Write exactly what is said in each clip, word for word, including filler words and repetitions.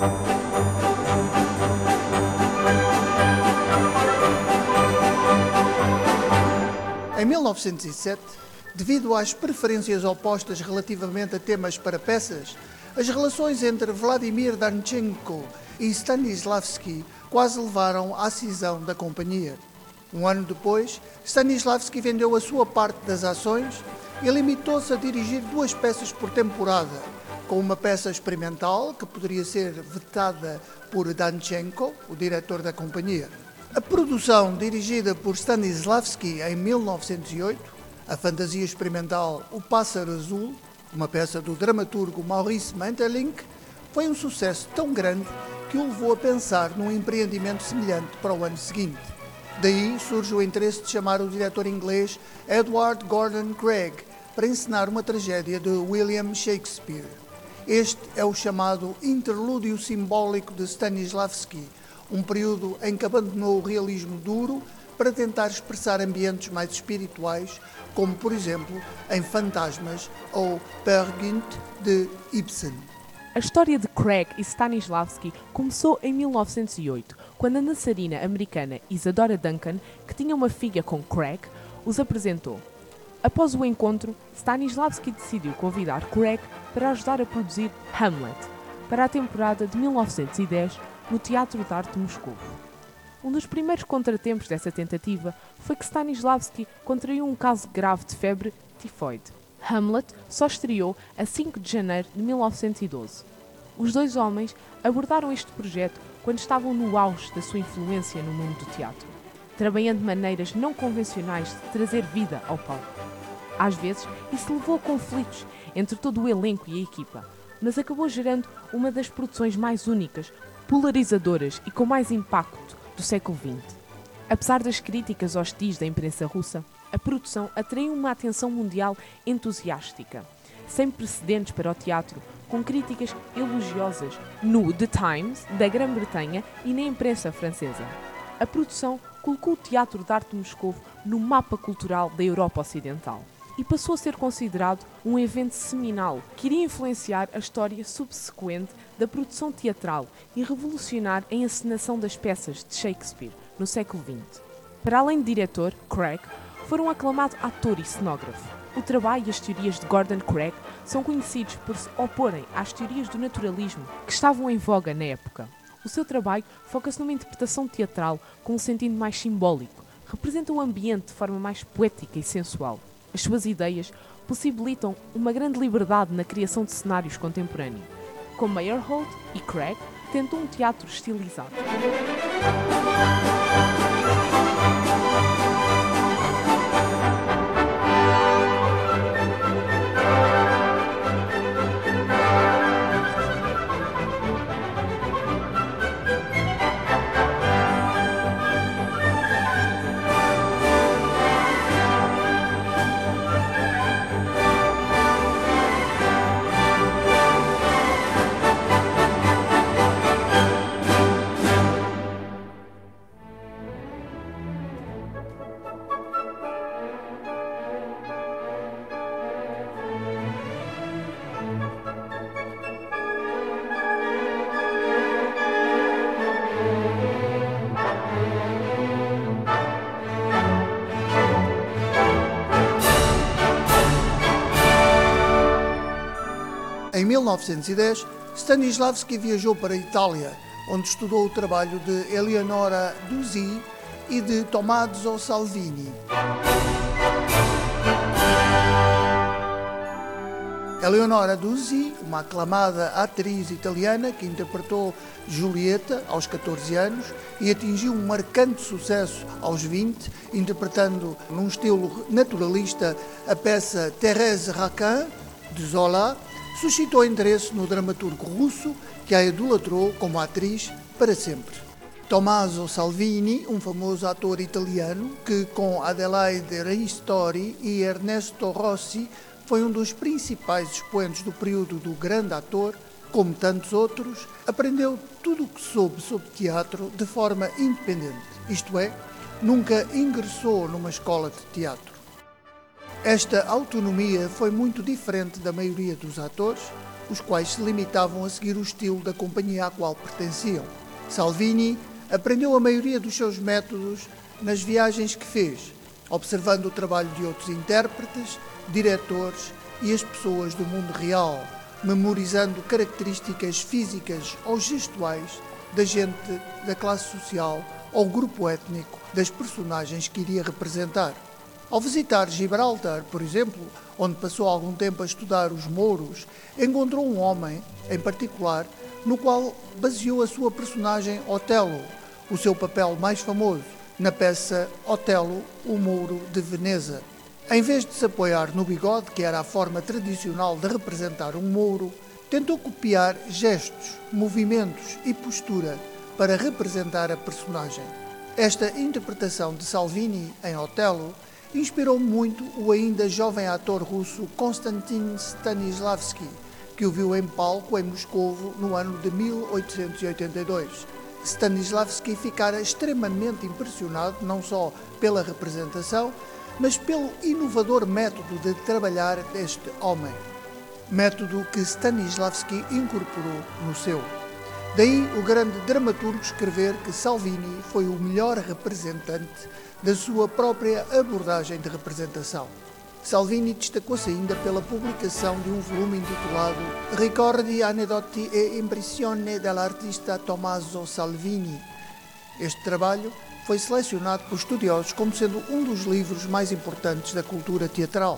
Em mil novecentos e sete, devido às preferências opostas relativamente a temas para peças, as relações entre Vladimir Danchenko e Stanislavski quase levaram à cisão da companhia. Um ano depois, Stanislavski vendeu a sua parte das ações e limitou-se a dirigir duas peças por temporada, com uma peça experimental que poderia ser vetada por Danchenko, o diretor da companhia. A produção dirigida por Stanislavski em mil novecentos e oito, a fantasia experimental O Pássaro Azul, uma peça do dramaturgo Maurice Maeterlinck, foi um sucesso tão grande que o levou a pensar num empreendimento semelhante para o ano seguinte. Daí surge o interesse de chamar o diretor inglês Edward Gordon Craig para encenar uma tragédia de William Shakespeare. Este é o chamado interlúdio simbólico de Stanislavski, um período em que abandonou o realismo duro para tentar expressar ambientes mais espirituais, como, por exemplo, em Fantasmas ou Peer Gynt, de Ibsen. A história de Craig e Stanislavski começou em mil novecentos e oito, quando a dançarina americana Isadora Duncan, que tinha uma filha com Craig, os apresentou. Após o encontro, Stanislavski decidiu convidar Craig para ajudar a produzir Hamlet, para a temporada de mil novecentos e dez, no Teatro de Arte de Moscou. Um dos primeiros contratempos dessa tentativa foi que Stanislavski contraiu um caso grave de febre tifoide. Hamlet só estreou a cinco de janeiro de mil novecentos e doze. Os dois homens abordaram este projeto quando estavam no auge da sua influência no mundo do teatro, trabalhando de maneiras não convencionais de trazer vida ao palco. Às vezes, isso levou a conflitos entre todo o elenco e a equipa, mas acabou gerando uma das produções mais únicas, polarizadoras e com mais impacto do século vinte. Apesar das críticas hostis da imprensa russa, a produção atraiu uma atenção mundial entusiástica, sem precedentes para o teatro, com críticas elogiosas no The Times, da Grã-Bretanha, e na imprensa francesa. A produção colocou o Teatro de Arte de Moscou no mapa cultural da Europa Ocidental e passou a ser considerado um evento seminal que iria influenciar a história subsequente da produção teatral e revolucionar a encenação das peças de Shakespeare no século vinte. Para além de diretor, Craig foi um aclamado ator e cenógrafo. O trabalho e as teorias de Gordon Craig são conhecidos por se oporem às teorias do naturalismo que estavam em voga na época. O seu trabalho foca-se numa interpretação teatral com um sentido mais simbólico, representa o ambiente de forma mais poética e sensual. As suas ideias possibilitam uma grande liberdade na criação de cenários contemporâneos. Com Meyerhold e Craig, tentou um teatro estilizado. Em mil novecentos e dez, Stanislavski viajou para a Itália, onde estudou o trabalho de Eleonora Duse e de Tommaso Salvini. Eleonora Duse, uma aclamada atriz italiana que interpretou Julieta aos catorze anos e atingiu um marcante sucesso aos vinte, interpretando num estilo naturalista a peça Thérèse Raquin, de Zola, suscitou interesse no dramaturgo russo, que a idolatrou como atriz para sempre. Tommaso Salvini, um famoso ator italiano, que com Adelaide Ristori e Ernesto Rossi foi um dos principais expoentes do período do grande ator, como tantos outros, aprendeu tudo o que soube sobre teatro de forma independente, isto é, nunca ingressou numa escola de teatro. Esta autonomia foi muito diferente da maioria dos atores, os quais se limitavam a seguir o estilo da companhia à qual pertenciam. Salvini aprendeu a maioria dos seus métodos nas viagens que fez, observando o trabalho de outros intérpretes, diretores e as pessoas do mundo real, memorizando características físicas ou gestuais da gente da classe social ou grupo étnico das personagens que iria representar. Ao visitar Gibraltar, por exemplo, onde passou algum tempo a estudar os mouros, encontrou um homem, em particular, no qual baseou a sua personagem Otelo, o seu papel mais famoso, na peça Otelo, o Mouro de Veneza. Em vez de se apoiar no bigode, que era a forma tradicional de representar um mouro, tentou copiar gestos, movimentos e postura para representar a personagem. Esta interpretação de Salvini em Otelo inspirou muito o ainda jovem ator russo Konstantin Stanislavski, que o viu em palco em Moscovo no ano de mil oitocentos e oitenta e dois. Stanislavski ficara extremamente impressionado não só pela representação, mas pelo inovador método de trabalhar deste homem. Método que Stanislavski incorporou no seu. Daí o grande dramaturgo escrever que Salvini foi o melhor representante da sua própria abordagem de representação. Salvini destacou-se ainda pela publicação de um volume intitulado Ricordi, aneddoti e impressioni dell'artista Tommaso Salvini. Este trabalho foi selecionado por estudiosos como sendo um dos livros mais importantes da cultura teatral.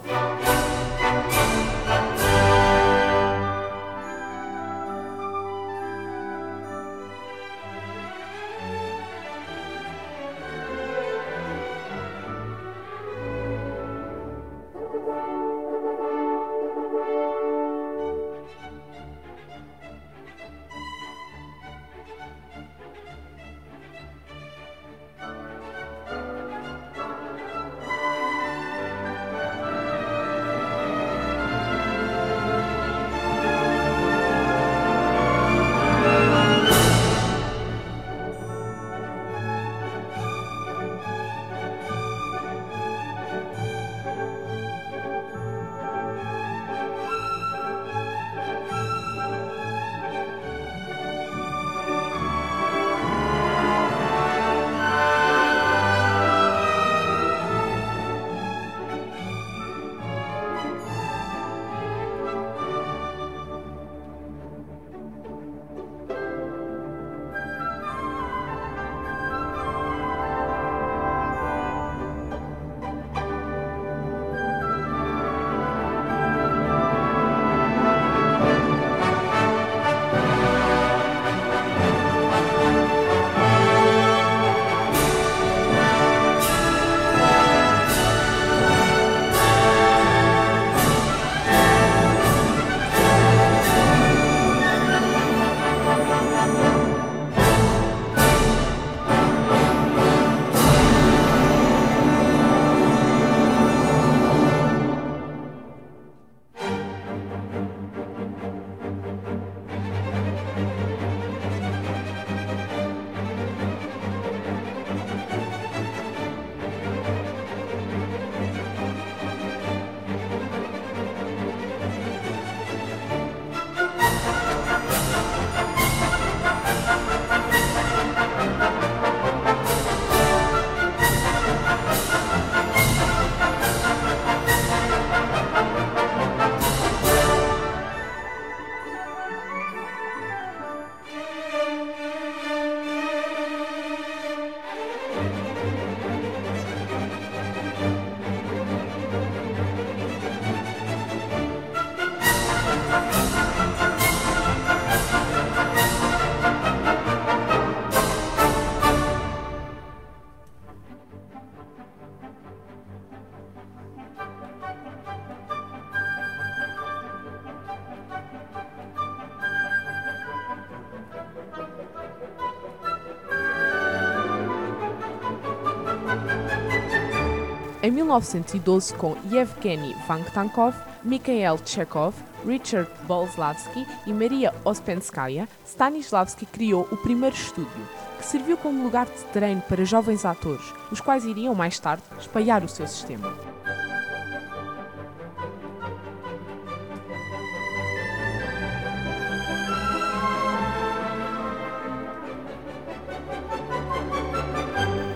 Em mil novecentos e doze, com Yevgeny Vanktankov, Mikhail Chekhov, Richard Boleslavsky e Maria Ospenskaya, Stanislavski criou o primeiro estúdio, que serviu como lugar de treino para jovens atores, os quais iriam mais tarde espalhar o seu sistema.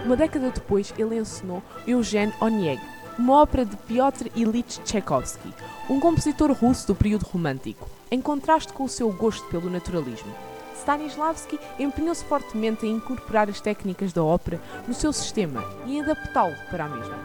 Uma década depois, ele encenou Eugène Onegin, uma ópera de Piotr Ilyich Tchaikovsky, um compositor russo do período romântico, em contraste com o seu gosto pelo naturalismo. Stanislavski empenhou-se fortemente em incorporar as técnicas da ópera no seu sistema e em adaptá-lo para a mesma.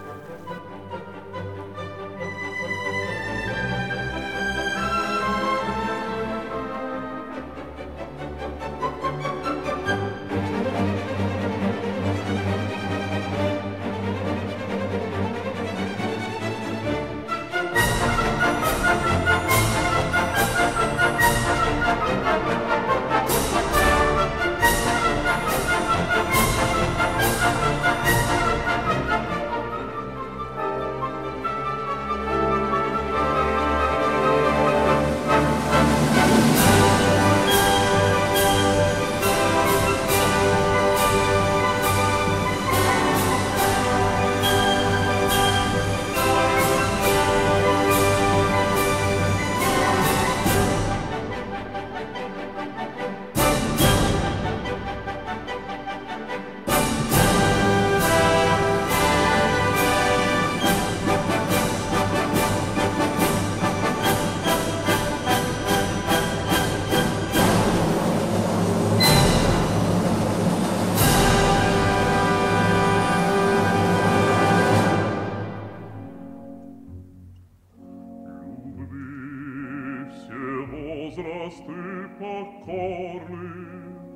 возрасты покорны,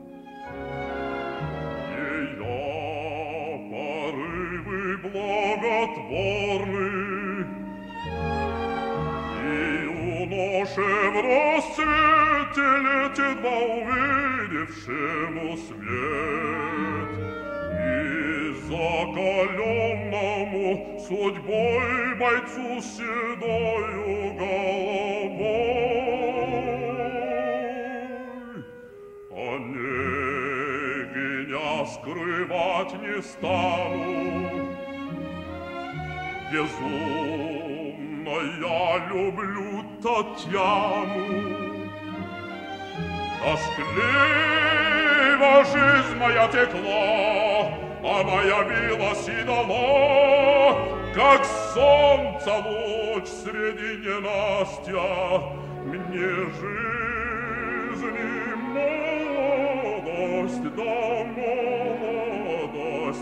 ее порывы благотворны, и юноше в расцвете летедва увидевшему свет, и закаленному судьбой бойцу с седою головой. Скрывать не стану, безумно я люблю Татьяну. Тоскливо жизнь моя текла, она явилась и дала, как солнце луч среди ненастья, мне жизни молодость да молодость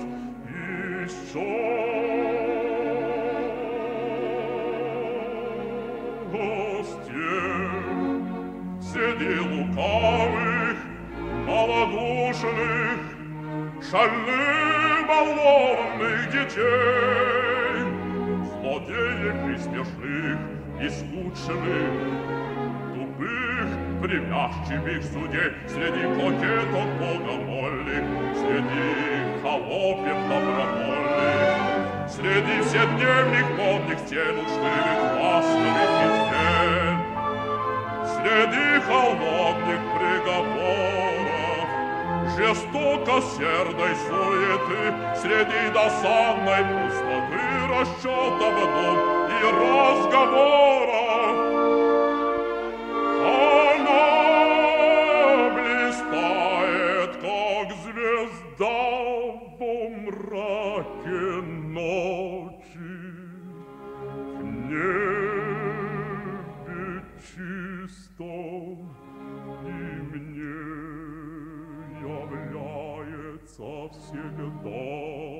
счастье. Среди лукавых, малодушных, шальных, балованных детей, злодеев и смешных, и скучных, тупых, привязчивых судей, среди кокеток богомольных, среди холопьев добровольных, среди вседневных модных стен учлывых, ласковых письмен, среди холодных приговоров, жестоко сердой суеты, среди досадной пустоты, расчетов дум и разговоров, она блистает, как звезда во мраке ночи, в небе чистом, и мне является всегда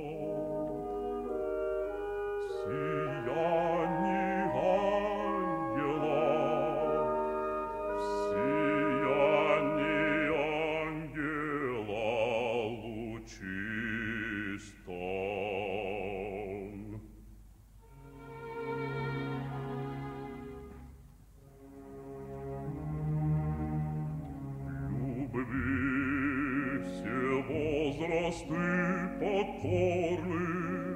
сияние ангела, сияние ангела лучистом. Любви все возрасты покорны,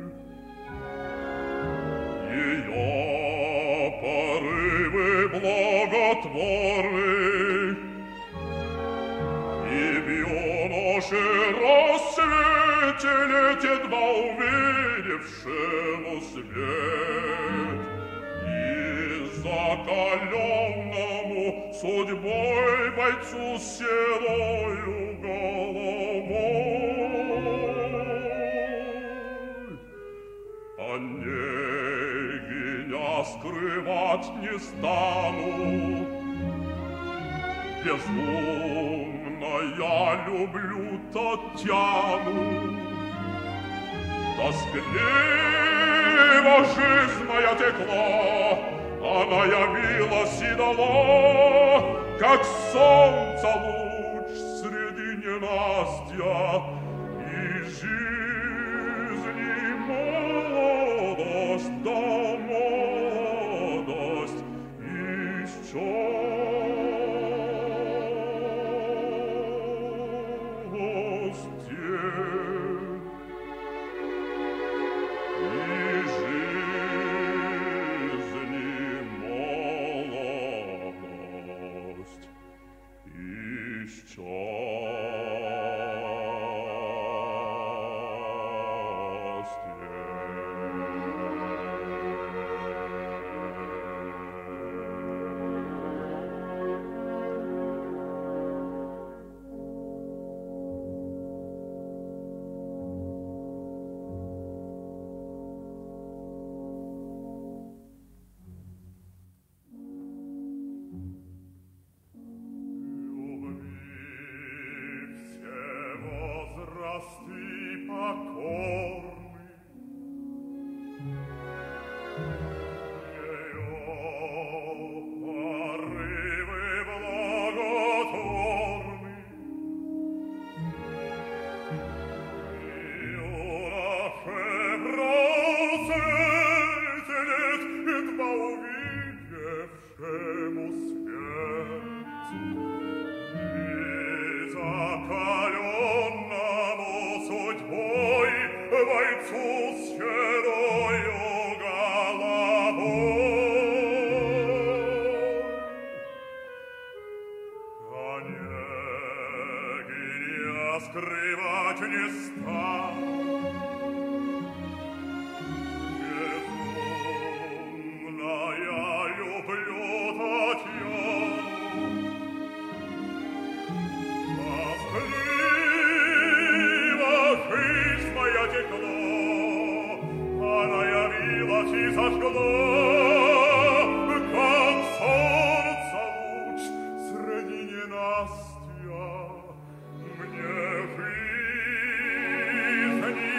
ее порывы благотворны, и в юноше рассвете летедва увидевшему свет, и закаленному судьбой бойцу с седою головой. скрывать не стану. Безумно я люблю Татьяну. Тоскливо жизнь моя текла, она явилась и дала, как солнце луч среди ненастья, и жизни молодость, да молодость исчезла. Скрывать не стану. Безумно я люблю Татьяну. Тоскливо жизнь моя текла, она явилась и зажгла, как солнце луч среди ненастья. Мне жизни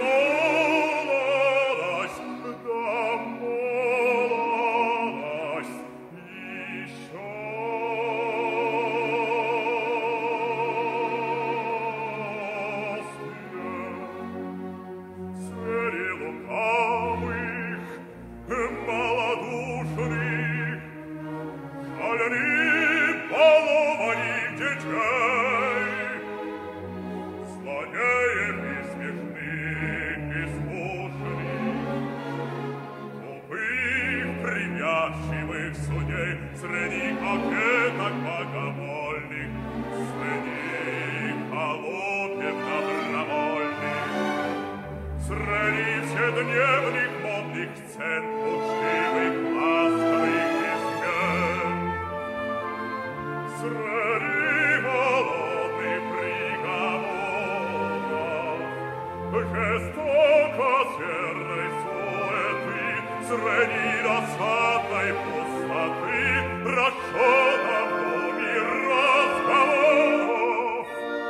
молодость, да молодость исчезла. Среди лукавых, малодушных, шальных балованных детей, злодеев и смешных, и скучных, тупых, привязчивых судей, среди кокеток богомольных, среди холопев добровольных, среди вседневных модных сцен, учтивых, ласковых письмен, среди голодных приговоров, жестоко серой суеты, среди досадной пустоты, расчетов и разговоров.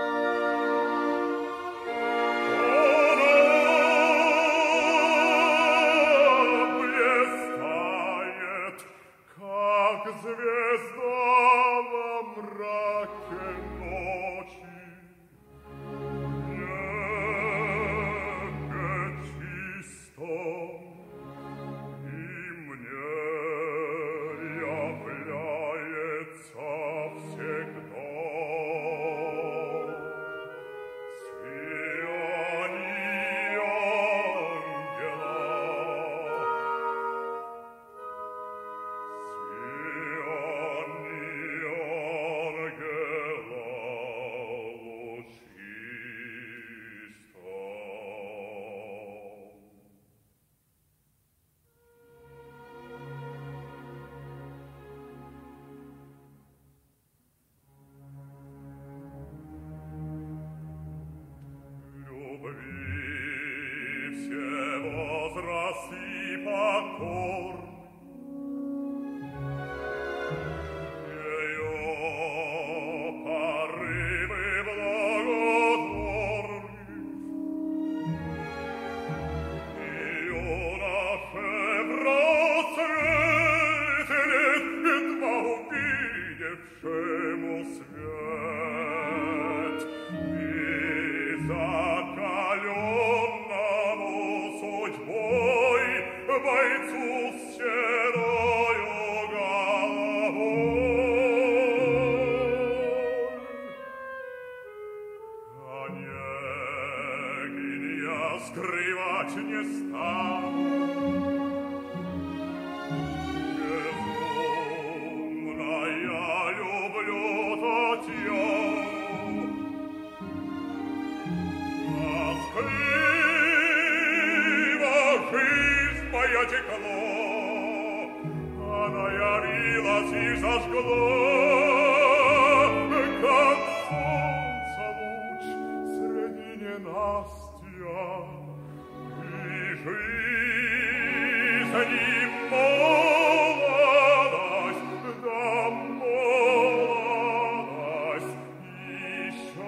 Она блистает, как звезда во мраке ночи. Небе чисто, и мне является всегда сияние ангела. Сияние ангела. свет, и закаленному судьбой бойцу с седою головой. Онегин я скрывать не стану, текло, она ярилась и зажгла, как солнце луч среди ненастья, и жизнь молодость, да молодость еще.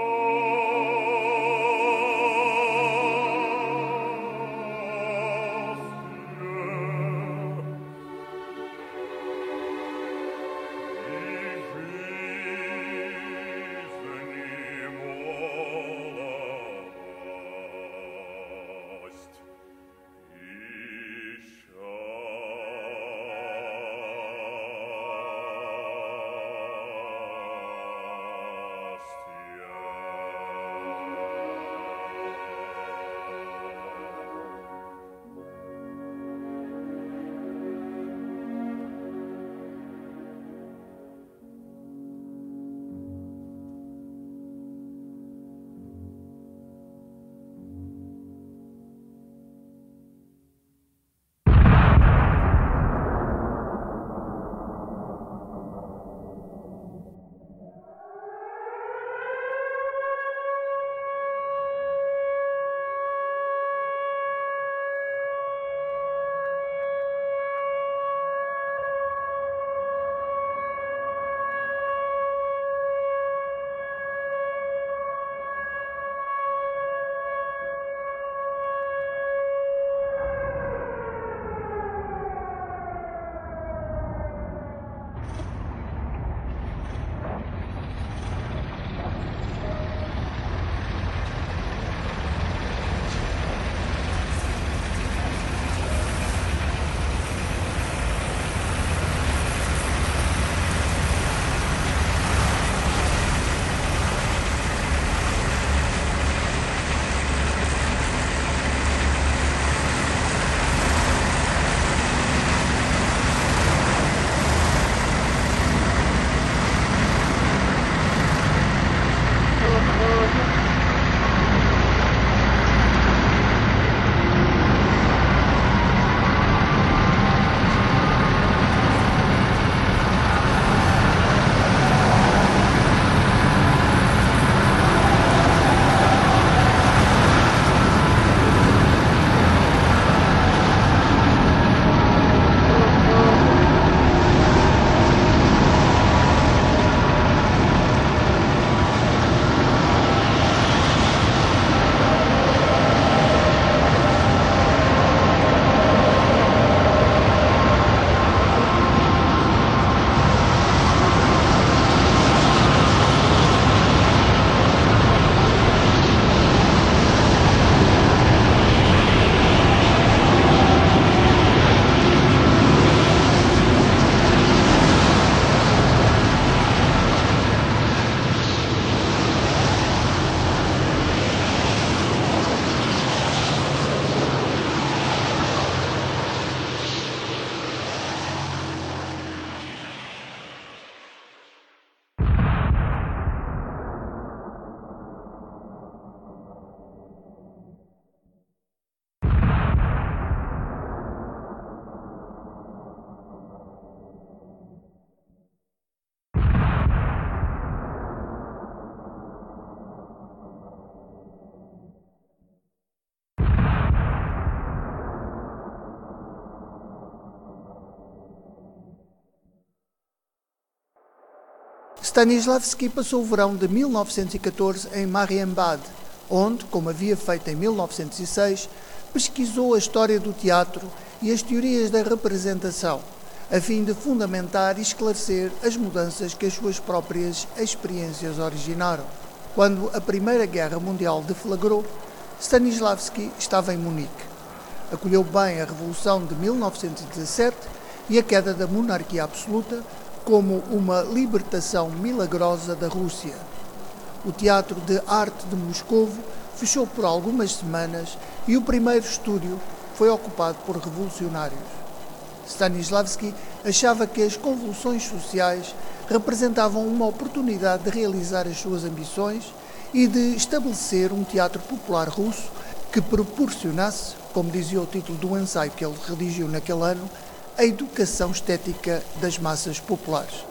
Stanislavski passou o verão de mil novecentos e catorze em Marienbad, onde, como havia feito em mil novecentos e seis, pesquisou a história do teatro e as teorias da representação, a fim de fundamentar e esclarecer as mudanças que as suas próprias experiências originaram. Quando a Primeira Guerra Mundial deflagrou, Stanislavski estava em Munique. Acolheu bem a Revolução de mil novecentos e dezassete e a queda da monarquia absoluta como uma libertação milagrosa da Rússia. O Teatro de Arte de Moscovo fechou por algumas semanas e o primeiro estúdio foi ocupado por revolucionários. Stanislavski achava que as convulsões sociais representavam uma oportunidade de realizar as suas ambições e de estabelecer um teatro popular russo que proporcionasse, como dizia o título do ensaio que ele redigiu naquele ano, a educação estética das massas populares.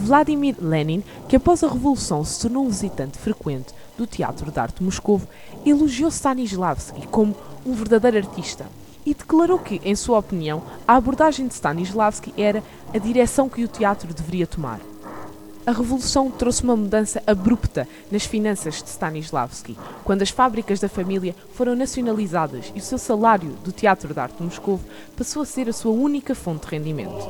Vladimir Lenin, que após a Revolução se tornou um visitante frequente do Teatro de Arte de Moscovo, elogiou Stanislavski como um verdadeiro artista e declarou que, em sua opinião, a abordagem de Stanislavski era a direção que o teatro deveria tomar. A Revolução trouxe uma mudança abrupta nas finanças de Stanislavski, quando as fábricas da família foram nacionalizadas e o seu salário do Teatro de Arte de Moscovo passou a ser a sua única fonte de rendimento.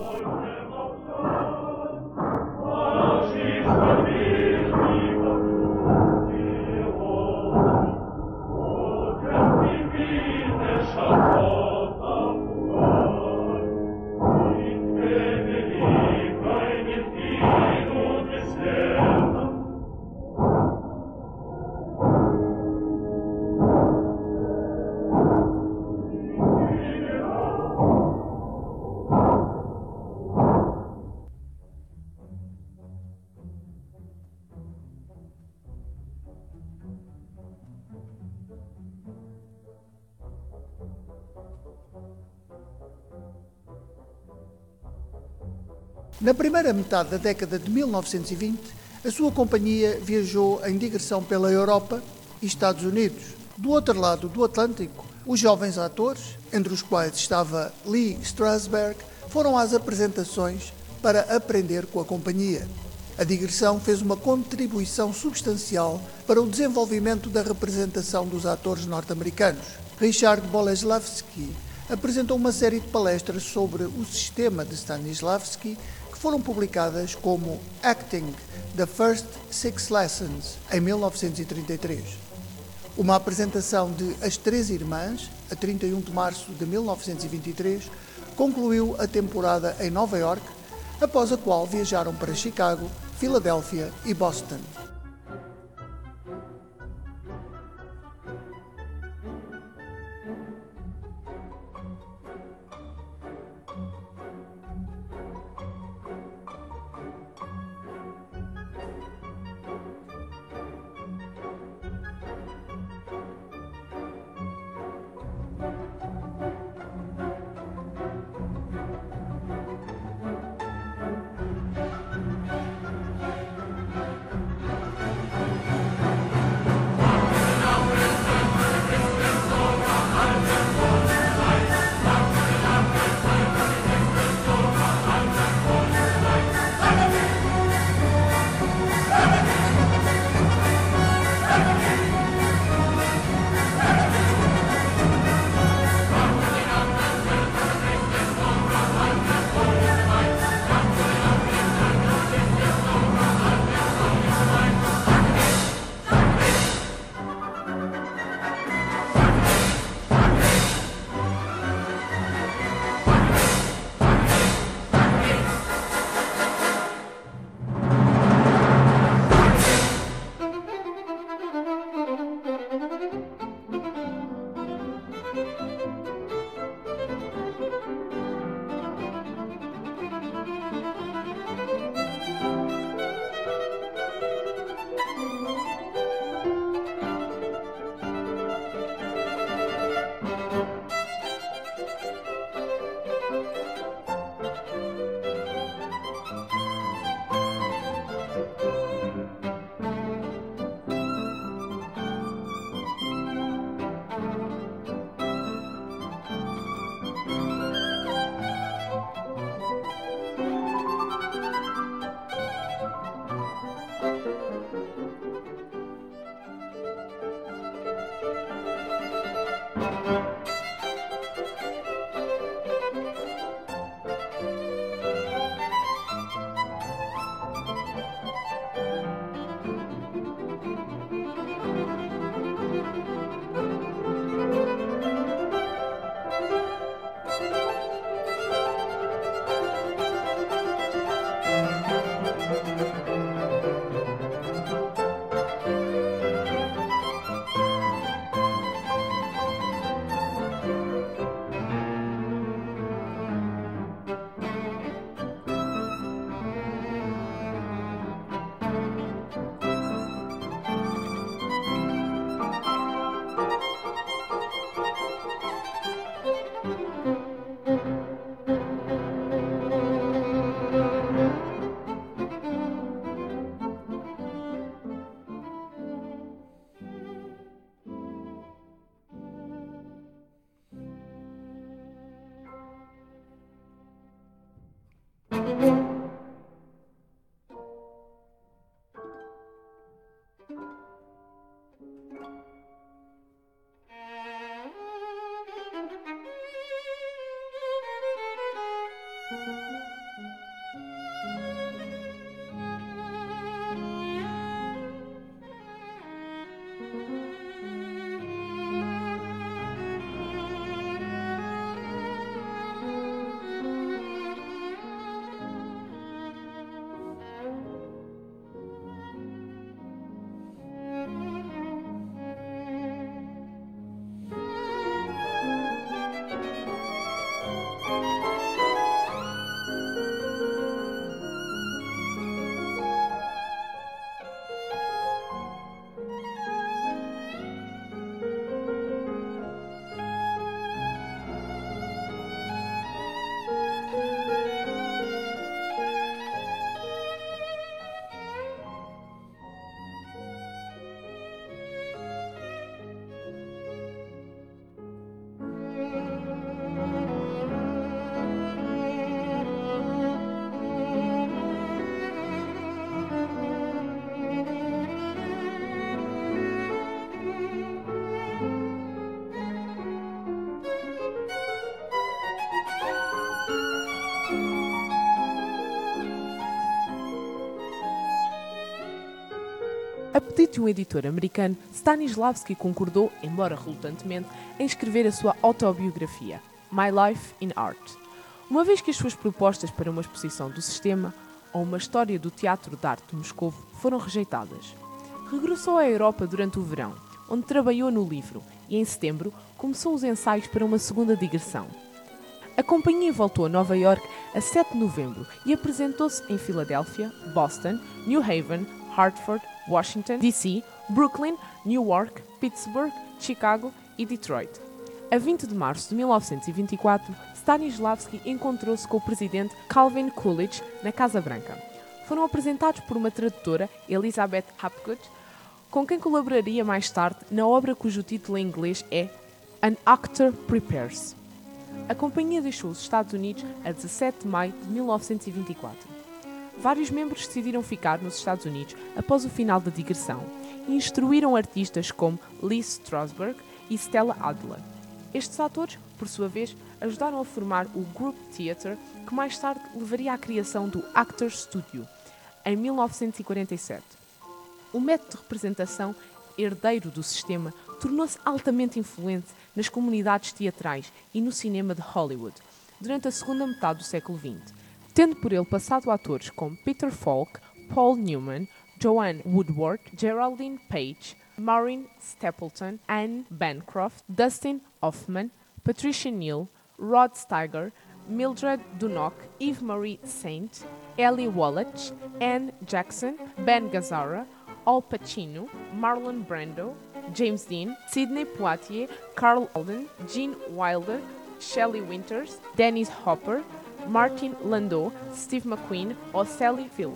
Na primeira metade da década de mil novecentos e vinte, a sua companhia viajou em digressão pela Europa e Estados Unidos. Do outro lado do Atlântico, os jovens atores, entre os quais estava Lee Strasberg, foram às apresentações para aprender com a companhia. A digressão fez uma contribuição substancial para o desenvolvimento da representação dos atores norte-americanos. Richard Boleslavsky apresentou uma série de palestras sobre o sistema de Stanislavski que foram publicadas como Acting, The First Six Lessons, em mil novecentos e trinta e três. Uma apresentação de As Três Irmãs, a trinta e um de março de mil novecentos e vinte e três, concluiu a temporada em Nova York, após a qual viajaram para Chicago, Filadélfia e Boston. A pedido de um editor americano, Stanislavski concordou, embora relutantemente, em escrever a sua autobiografia, My Life in Art. Uma vez que as suas propostas para uma exposição do Sistema ou uma história do Teatro de Arte de Moscovo foram rejeitadas. Regressou à Europa durante o verão, onde trabalhou no livro, e em setembro começou os ensaios para uma segunda digressão. A companhia voltou a Nova York a sete de novembro e apresentou-se em Filadélfia, Boston, New Haven, Hartford, Washington, D C, Brooklyn, Newark, Pittsburgh, Chicago e Detroit. A vinte de março de mil novecentos e vinte e quatro, Stanislavski encontrou-se com o presidente Calvin Coolidge na Casa Branca. Foram apresentados por uma tradutora, Elizabeth Hapgood, com quem colaboraria mais tarde na obra cujo título em inglês é An Actor Prepares. A companhia deixou os Estados Unidos a dezassete de maio de mil novecentos e vinte e quatro. Vários membros decidiram ficar nos Estados Unidos após o final da digressão e instruíram artistas como Lee Strasberg e Stella Adler. Estes atores, por sua vez, ajudaram a formar o Group Theatre, que mais tarde levaria à criação do Actors Studio, em mil novecentos e quarenta e sete. O método de representação, herdeiro do Sistema, tornou-se altamente influente nas comunidades teatrais e no cinema de Hollywood durante a segunda metade do século vinte, tendo por ele passado atores como Peter Falk, Paul Newman, Joanne Woodward, Geraldine Page, Maureen Stapleton, Anne Bancroft, Dustin Hoffman, Patricia Neal, Rod Steiger, Mildred Dunnock, Eve Marie Saint, Ellie Wallach, Anne Jackson, Ben Gazzara, Al Pacino, Marlon Brando, James Dean, Sidney Poitier, Carl Alden, Gene Wilder, Shelley Winters, Dennis Hopper, Martin Landau, Steve McQueen ou Sally Field.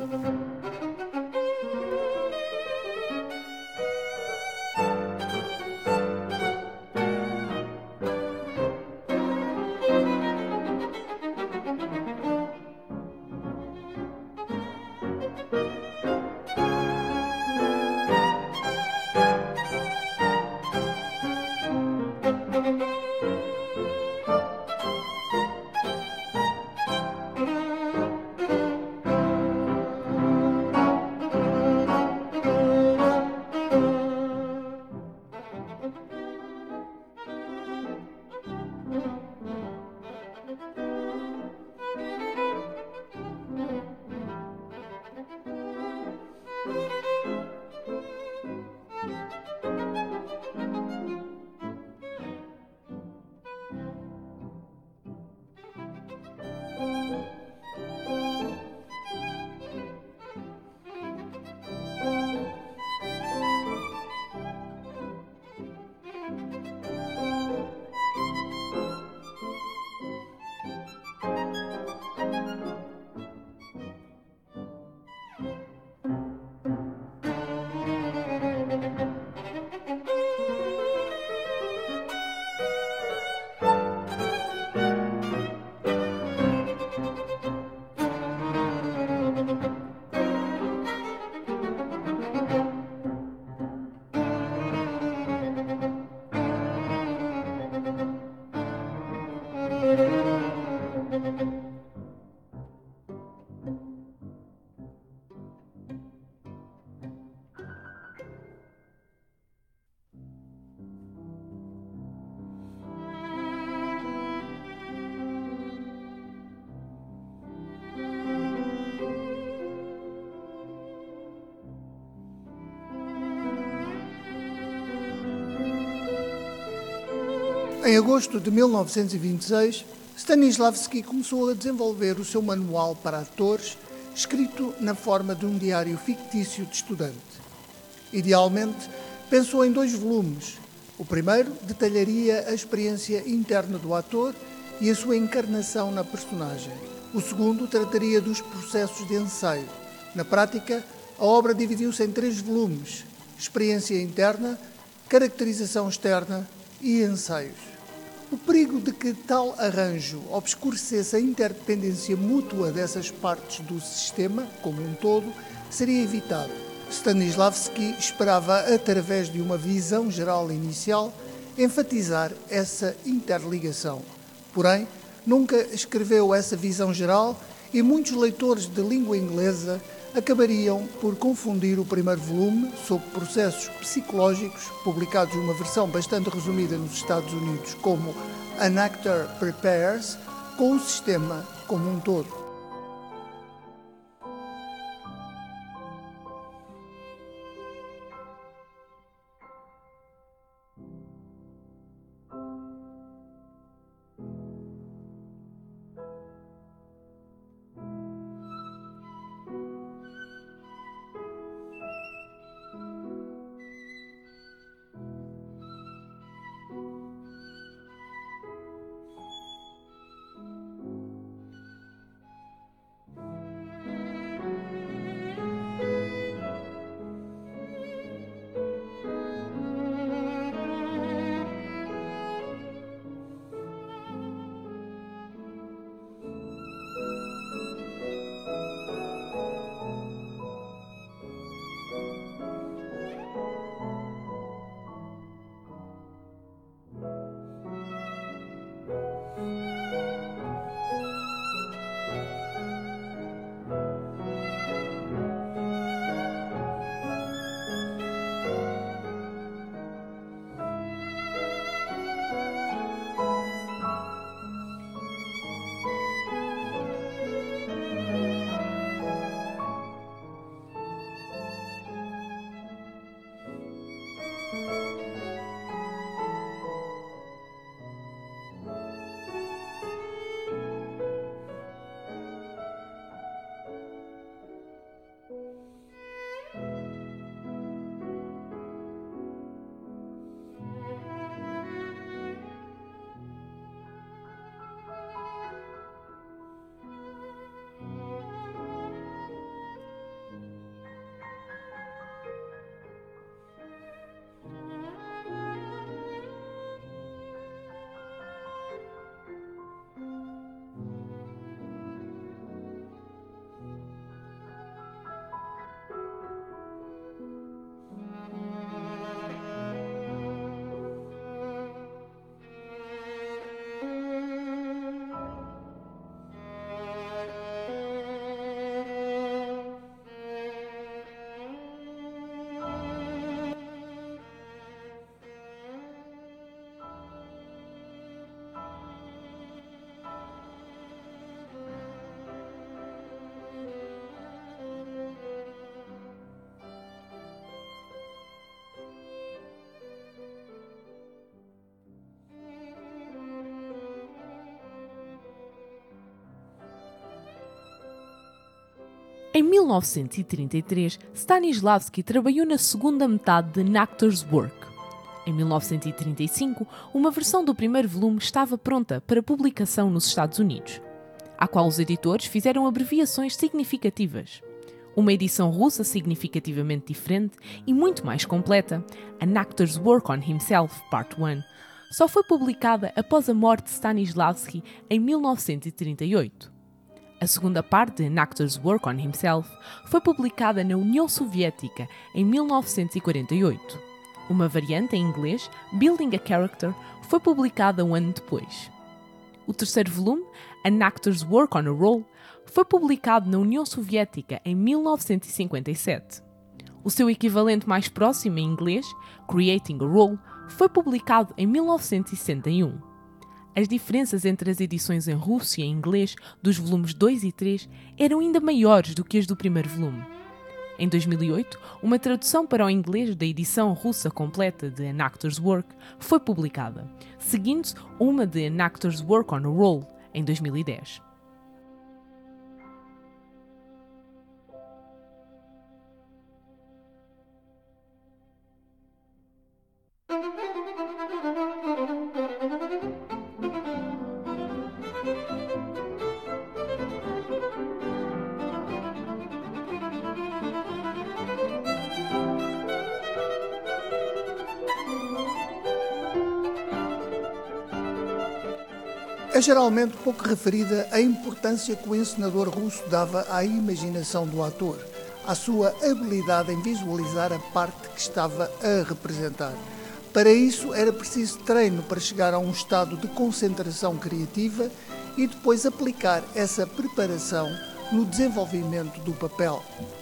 Em agosto de mil novecentos e vinte e seis, Stanislavski começou a desenvolver o seu manual para atores, escrito na forma de um diário fictício de estudante. Idealmente, pensou em dois volumes. O primeiro detalharia a experiência interna do ator e a sua encarnação na personagem. O segundo trataria dos processos de ensaio. Na prática, a obra dividiu-se em três volumes: experiência interna, caracterização externa e ensaios. O perigo de que tal arranjo obscurecesse a interdependência mútua dessas partes do sistema, como um todo, seria evitado. Stanislavski esperava, através de uma visão geral inicial, enfatizar essa interligação. Porém, nunca escreveu essa visão geral e muitos leitores de língua inglesa acabariam por confundir o primeiro volume, sobre processos psicológicos, publicados numa versão bastante resumida nos Estados Unidos como An Actor Prepares, com o sistema como um todo. Em mil novecentos e trinta e três, Stanislavski trabalhou na segunda metade de An Actor's Work. Em mil novecentos e trinta e cinco, uma versão do primeiro volume estava pronta para publicação nos Estados Unidos, à qual os editores fizeram abreviações significativas. Uma edição russa significativamente diferente e muito mais completa, An Actor's Work on Himself, Part um, só foi publicada após a morte de Stanislavski em mil novecentos e trinta e oito. A segunda parte de An Actor's Work on Himself foi publicada na União Soviética em mil novecentos e quarenta e oito. Uma variante em inglês, Building a Character, foi publicada um ano depois. O terceiro volume, An Actor's Work on a Role, foi publicado na União Soviética em mil novecentos e cinquenta e sete. O seu equivalente mais próximo em inglês, Creating a Role, foi publicado em mil novecentos e sessenta e um. As diferenças entre as edições em russo e em inglês dos volumes dois e três eram ainda maiores do que as do primeiro volume. Em dois mil e oito, uma tradução para o inglês da edição russa completa de An Actor's Work foi publicada, seguindo-se uma de An Actor's Work on a Roll, em dois mil e dez. É geralmente pouco referida a importância que o encenador russo dava à imaginação do ator, à sua habilidade em visualizar a parte que estava a representar. Para isso era preciso treino para chegar a um estado de concentração criativa e depois aplicar essa preparação no desenvolvimento do papel.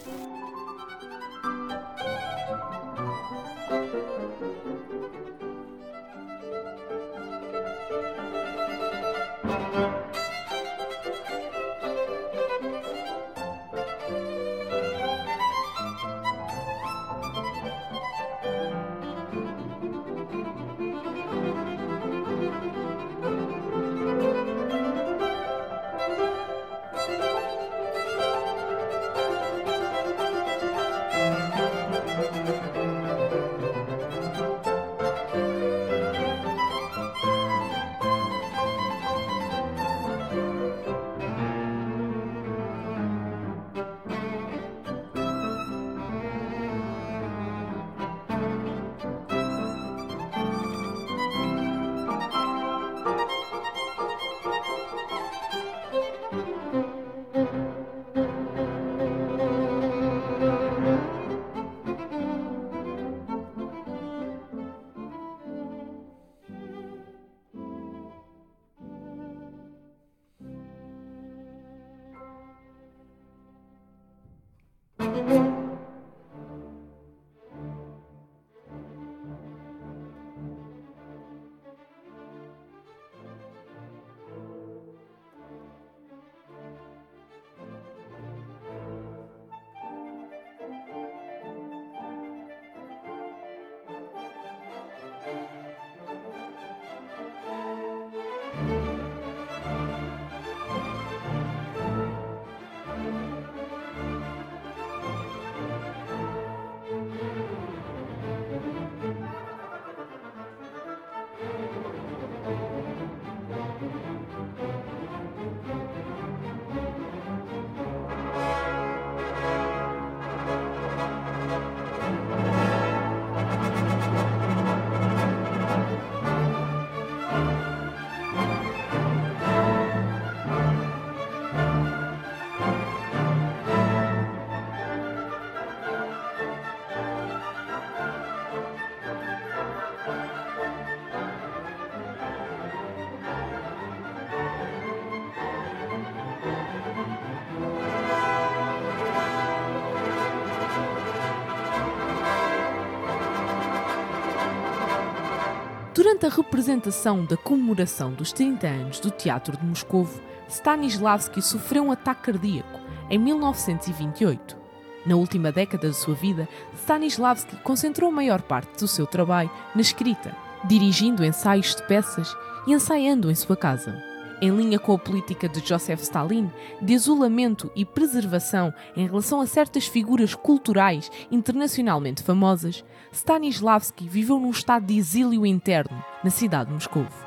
Durante a representação da comemoração dos trinta anos do Teatro de Moscovo, Stanislavski sofreu um ataque cardíaco em mil novecentos e vinte e oito. Na última década de sua vida, Stanislavski concentrou a maior parte do seu trabalho na escrita, dirigindo ensaios de peças e ensaiando em sua casa. Em linha com a política de Joseph Stalin de isolamento e preservação em relação a certas figuras culturais internacionalmente famosas, Stanislavski viveu num estado de exílio interno na cidade de Moscovo.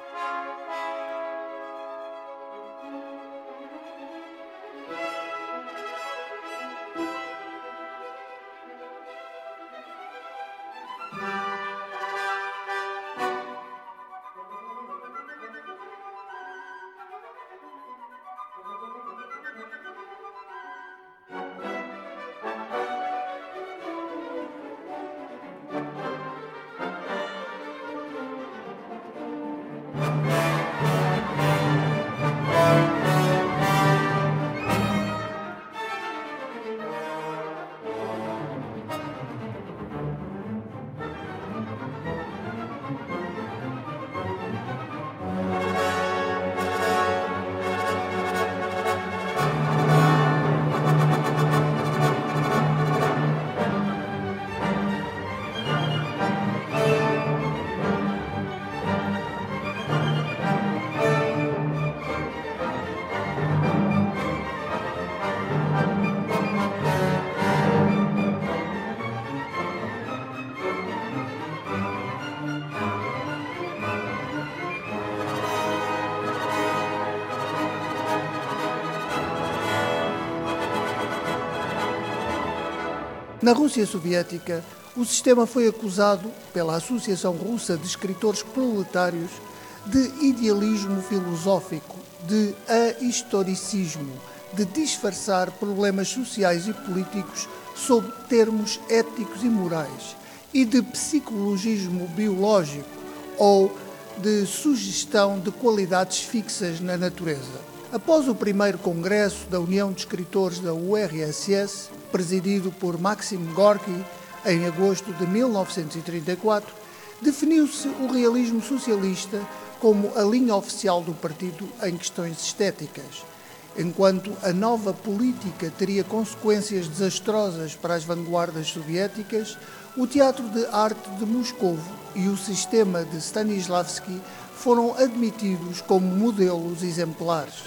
Na Rússia Soviética, o sistema foi acusado pela Associação Russa de Escritores Proletários de idealismo filosófico, de ahistoricismo, de disfarçar problemas sociais e políticos sob termos éticos e morais, e de psicologismo biológico ou de sugestão de qualidades fixas na natureza. Após o primeiro congresso da União de Escritores da U R S S, presidido por Maxim Gorky, em agosto de mil novecentos e trinta e quatro, definiu-se o realismo socialista como a linha oficial do partido em questões estéticas. Enquanto a nova política teria consequências desastrosas para as vanguardas soviéticas, o Teatro de Arte de Moscovo e o sistema de Stanislavski foram admitidos como modelos exemplares.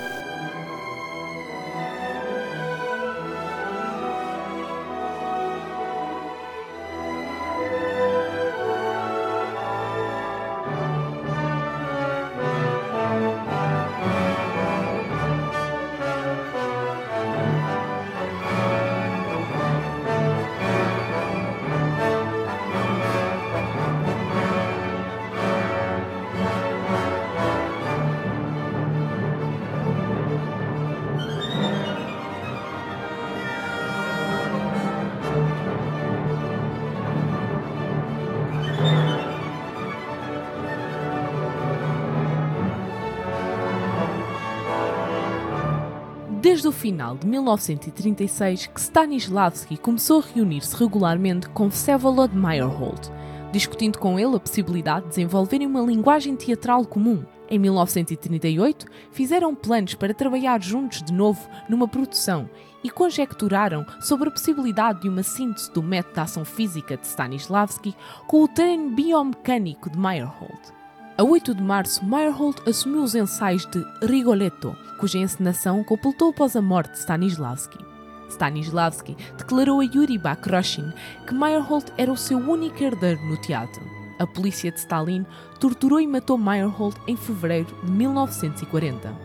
Desde o final de mil novecentos e trinta e seis que Stanislavski começou a reunir-se regularmente com Vsevolod Meyerhold, discutindo com ele a possibilidade de desenvolverem uma linguagem teatral comum. Em mil novecentos e trinta e oito, fizeram planos para trabalhar juntos de novo numa produção e conjecturaram sobre a possibilidade de uma síntese do método de ação física de Stanislavski com o treino biomecânico de Meyerhold. A oito de março, Meyerhold assumiu os ensaios de Rigoletto, cuja encenação completou após a morte de Stanislavski. Stanislavski declarou a Yuri Bakroshin que Meyerhold era o seu único herdeiro no teatro. A polícia de Stalin torturou e matou Meyerhold em fevereiro de mil novecentos e quarenta.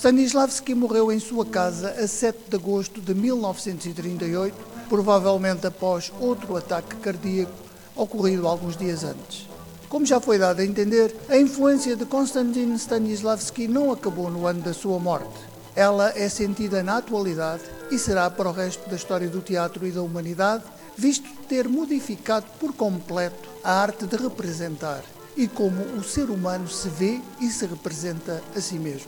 Stanislavski morreu em sua casa a sete de agosto de mil novecentos e trinta e oito, provavelmente após outro ataque cardíaco ocorrido alguns dias antes. Como já foi dado a entender, a influência de Konstantin Stanislavski não acabou no ano da sua morte. Ela é sentida na atualidade e será para o resto da história do teatro e da humanidade, visto ter modificado por completo a arte de representar e como o ser humano se vê e se representa a si mesmo.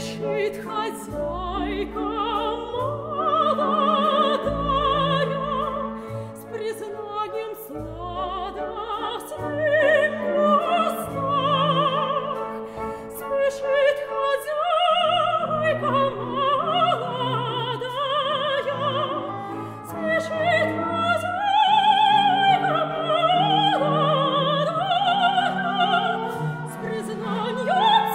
Спешит хозяйка молодая с признанием сладостным в устах. Спешит хозяйка молодая, спешит хозяйка молодая с признанием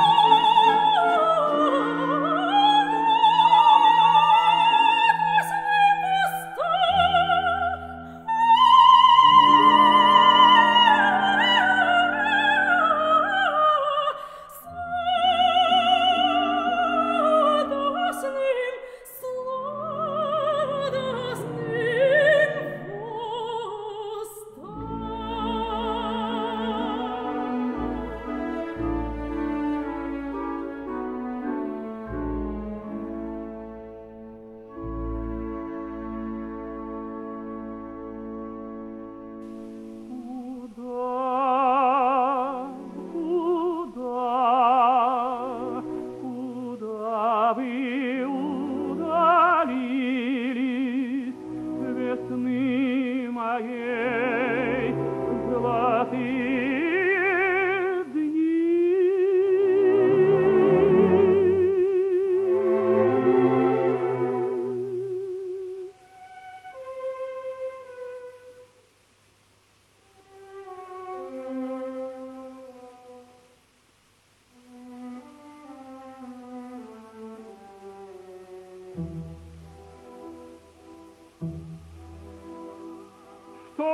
Что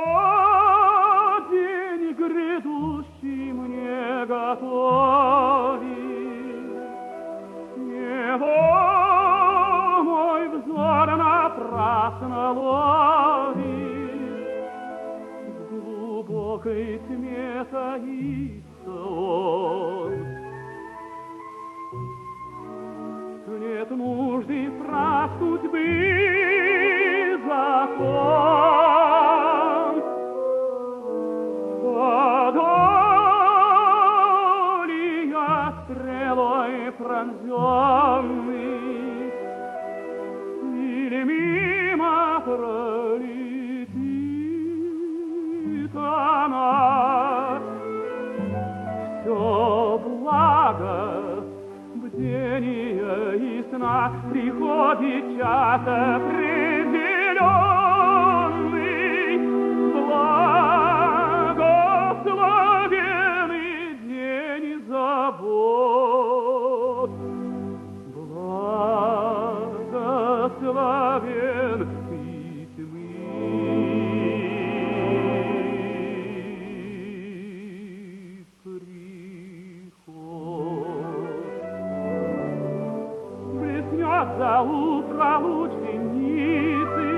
день грядущий мне готовит, его мой взор напрасно ловит. В глубокой тьме таится он. Нет нужды прав судьбы закон. Подолия стрелой пронзенный или мимо пролетит она. Все благо бдения и сна приходит час определенный. Благословенный день забот. Благословен и тьмы приход. За утро луч зеницы,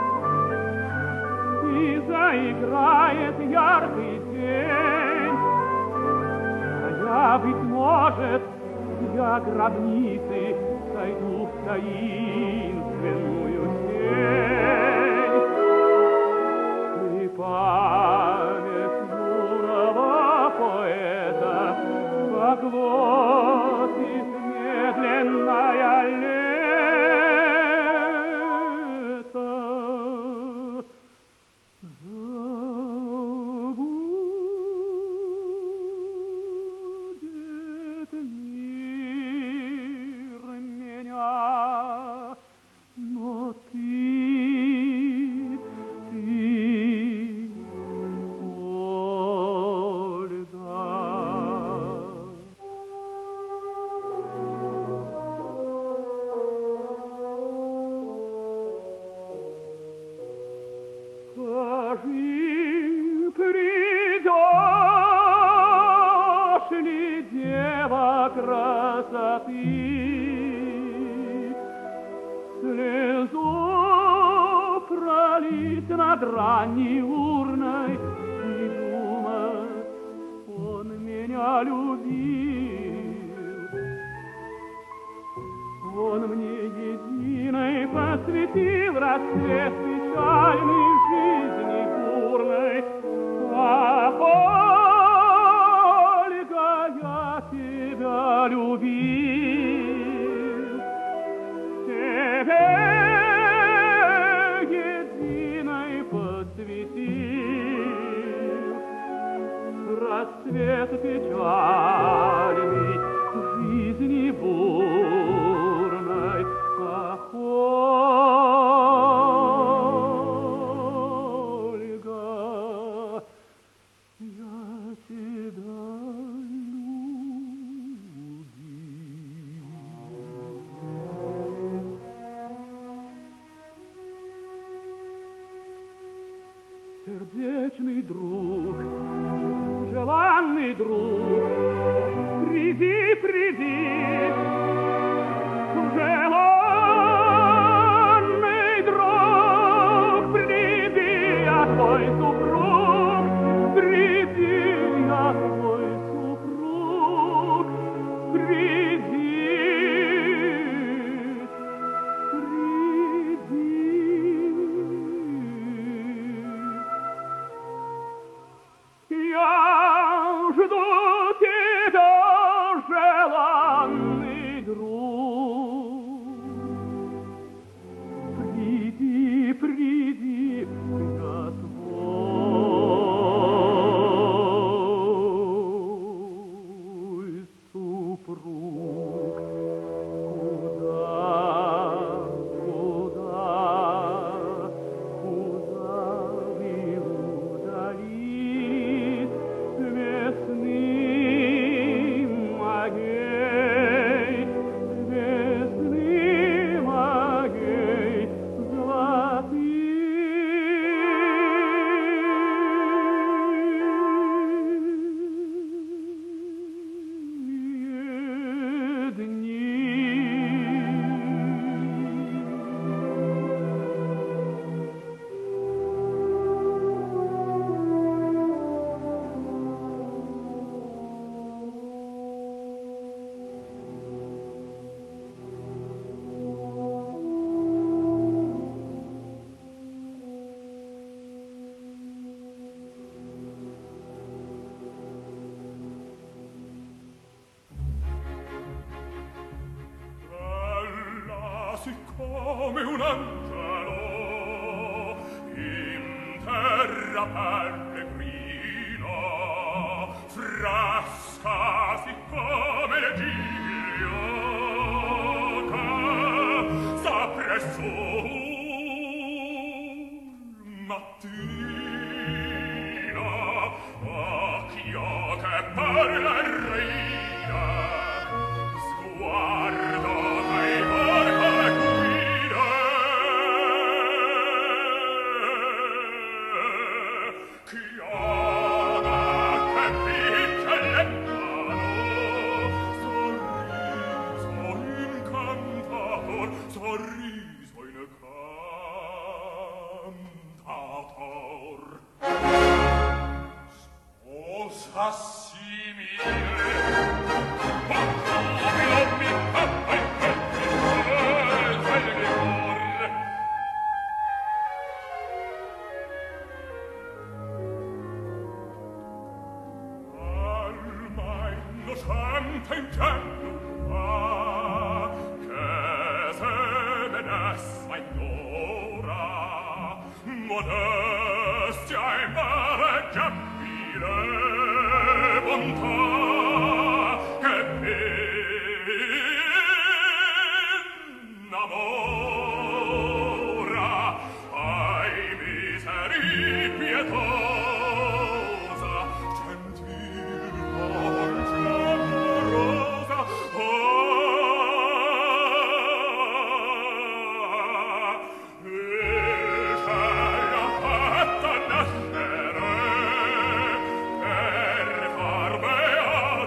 и заиграет яркий день. А я, быть может, я гробницы сойду в таинственную тень. И память юного поэта поглотит медленная лето. Забудет мир меня, но ты, ты, Ольга. Скажи, придешь ли, дева красоты, слезу пролить над ранней урной и думать, он меня любил. Он мне единой посвятил рассвет печальной жизни бурной. Ах, Ольга, я тебя любил. сердечный друг, желанный друг, приди, приди, желанный друг, приди, я твой супруг, приди, я твой супруг, приди. Come un angelo in terra pellegrina, fresca siccome le giglioca, s'apre sul mattina, occhio che per la reina, sguardo dai porta e guida, chiama che picchia le mano, sorriso incantator, sorriso incantator. Sposa simile, innocente ingenua che se venesse ignora modestia impareggiabile bontà che innamora ai miseri pietosa gentil rosa e c'era fatta nascere per far beata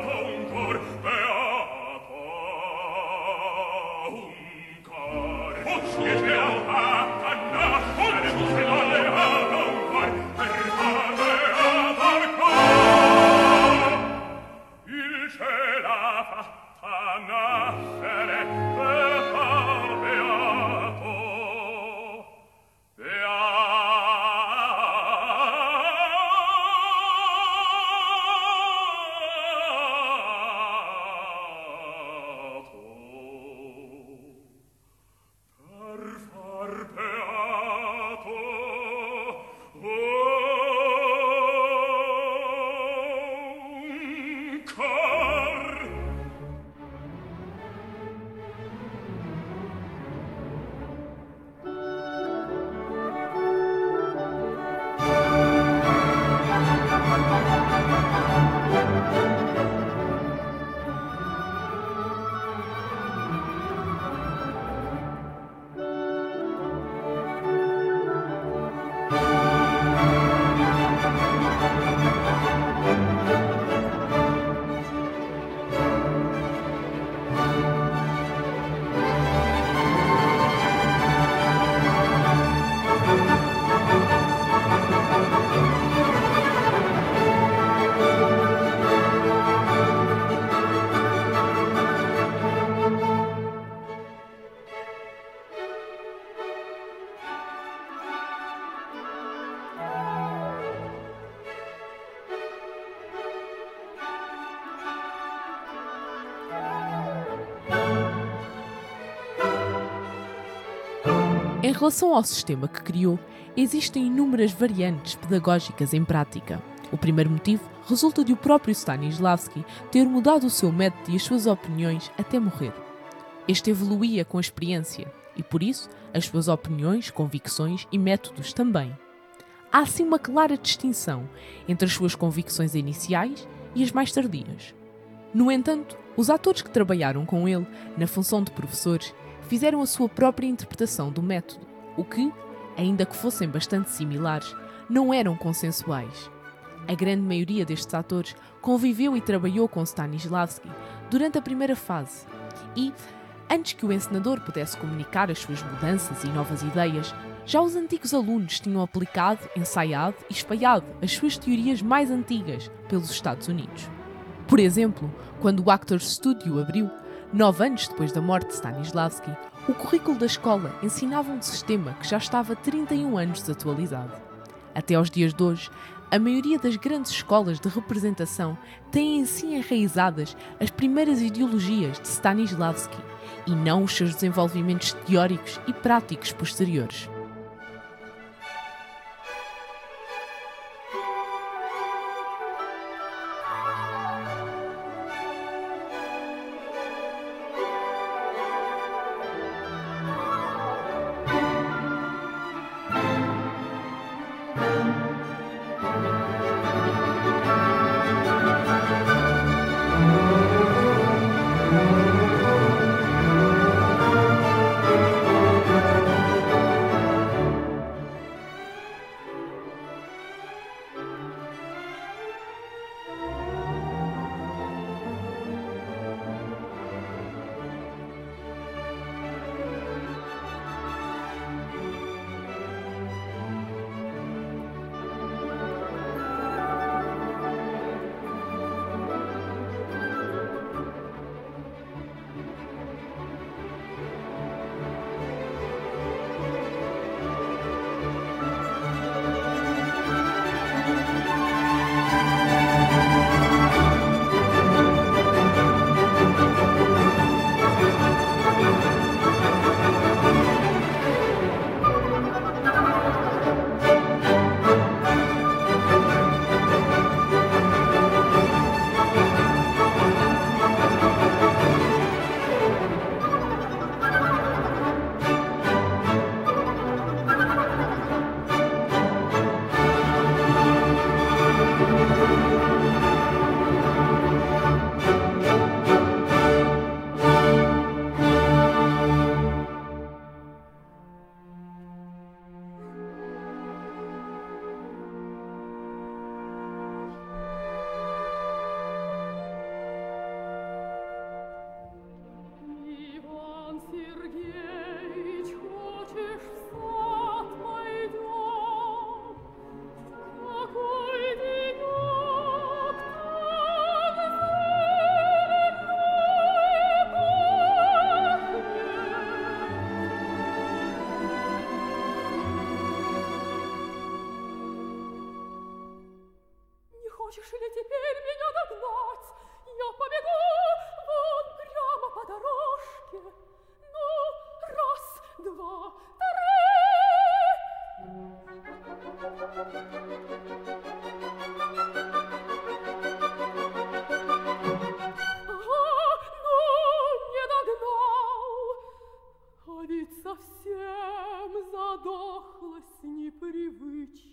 Em relação ao sistema que criou, existem inúmeras variantes pedagógicas em prática. O primeiro motivo resulta de o próprio Stanislavski ter mudado o seu método e as suas opiniões até morrer. Este evoluía com a experiência e, por isso, as suas opiniões, convicções e métodos também. Há assim uma clara distinção entre as suas convicções iniciais e as mais tardias. No entanto, os atores que trabalharam com ele, na função de professores, fizeram a sua própria interpretação do método, o que, ainda que fossem bastante similares, não eram consensuais. A grande maioria destes atores conviveu e trabalhou com Stanislavski durante a primeira fase e, antes que o encenador pudesse comunicar as suas mudanças e novas ideias, já os antigos alunos tinham aplicado, ensaiado e espalhado as suas teorias mais antigas pelos Estados Unidos. Por exemplo, quando o Actors Studio abriu, nove anos depois da morte de Stanislavski, o currículo da escola ensinava um sistema que já estava trinta e um anos desatualizado. Até aos dias de hoje, a maioria das grandes escolas de representação têm em si enraizadas as primeiras ideologias de Stanislavski e não os seus desenvolvimentos teóricos e práticos posteriores. Хочешь ли теперь меня догнать? Я побегу вон прямо по дорожке. Ну, раз, два, не догнал, а ведь совсем задохлась с непривычки.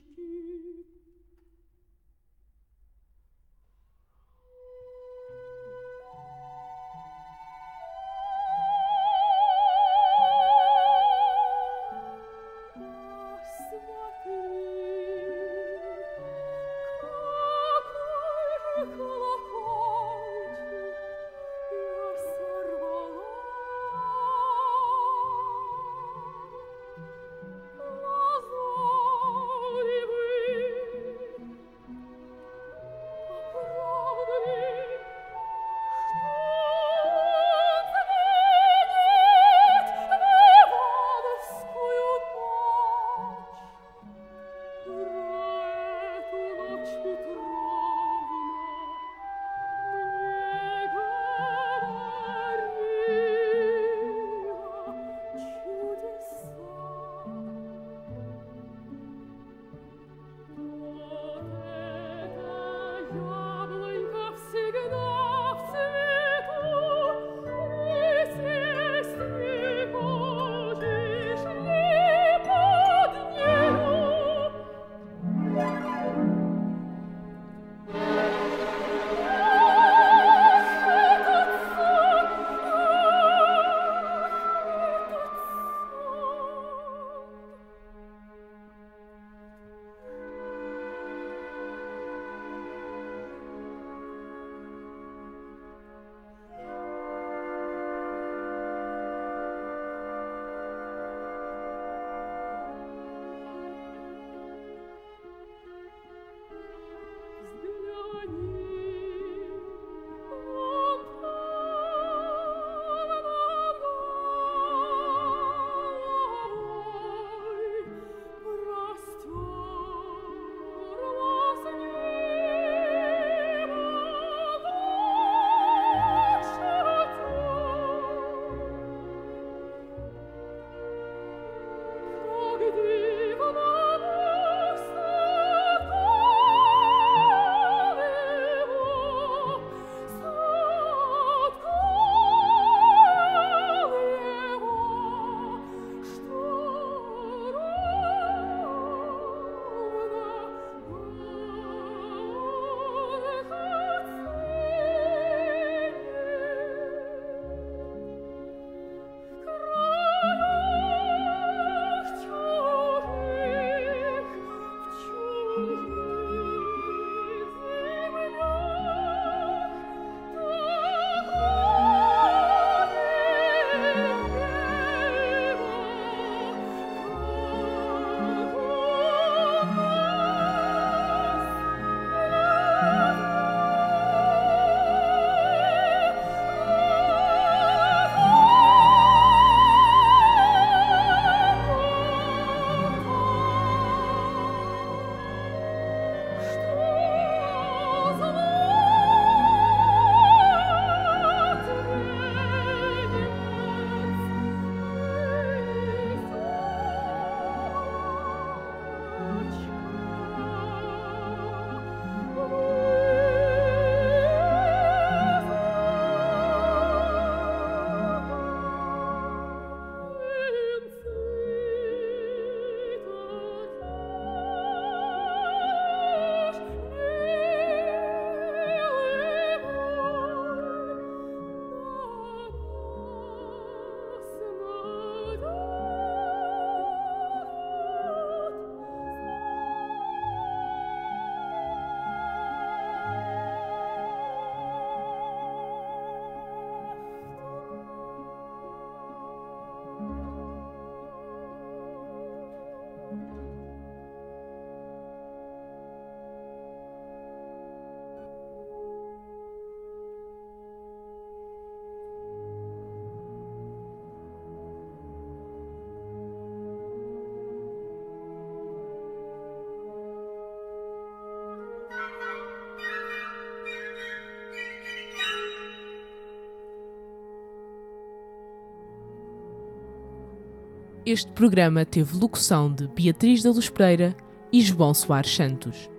Este programa teve locução de Beatriz da Luz Pereira e João Soares Santos.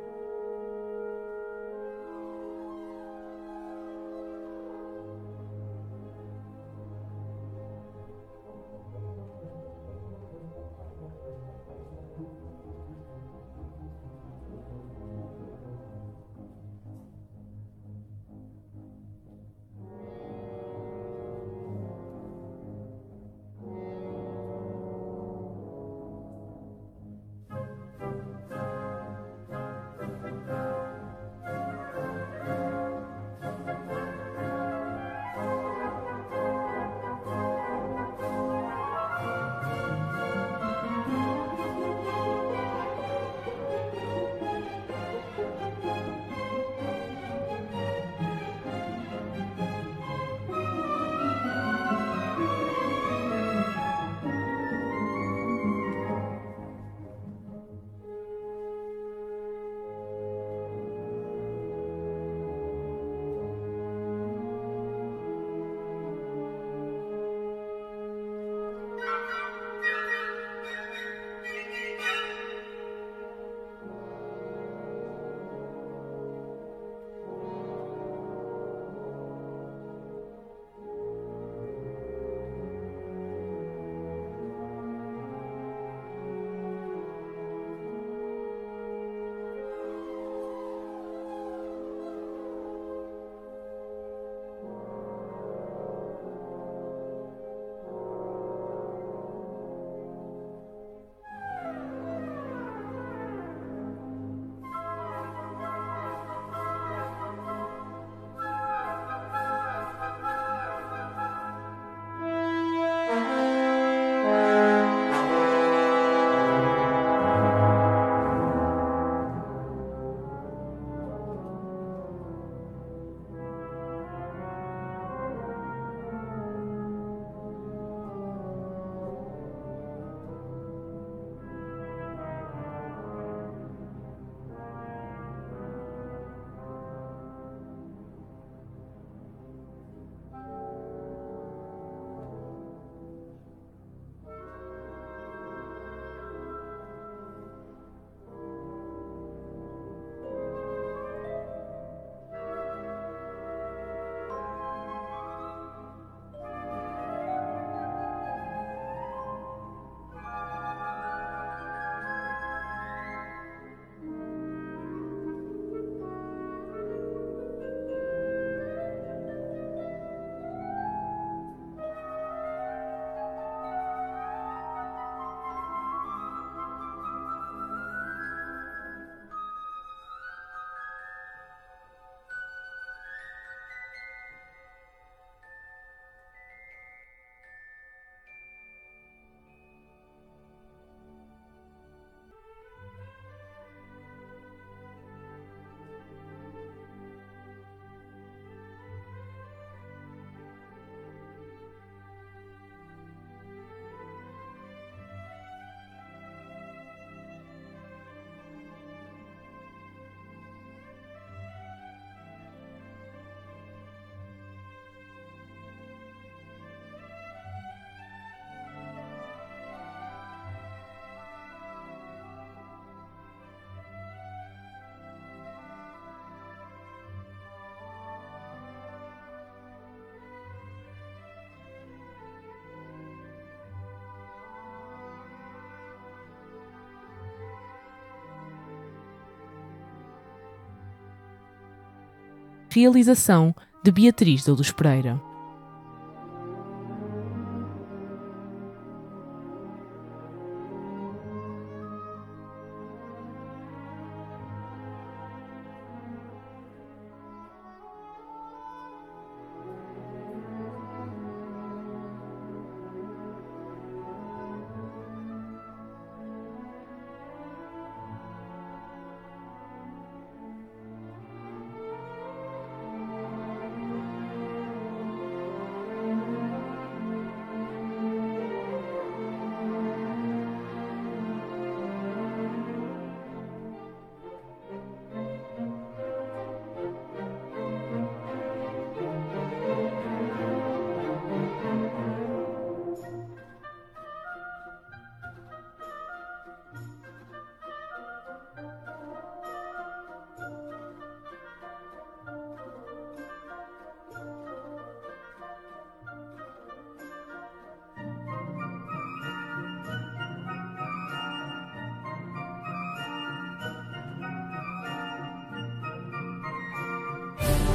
Realização de Beatriz da Luz Pereira.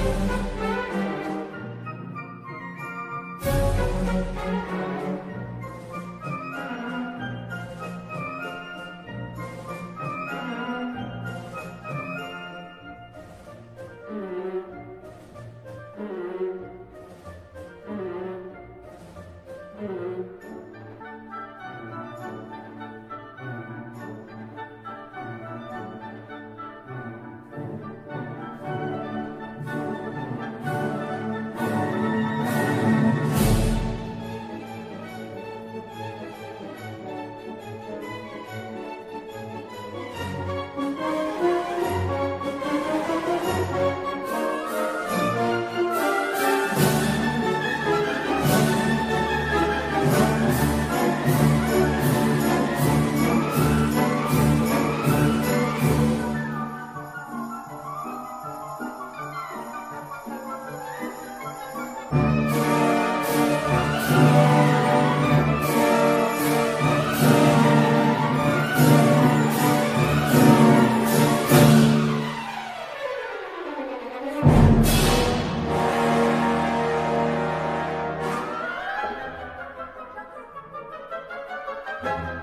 Thank you.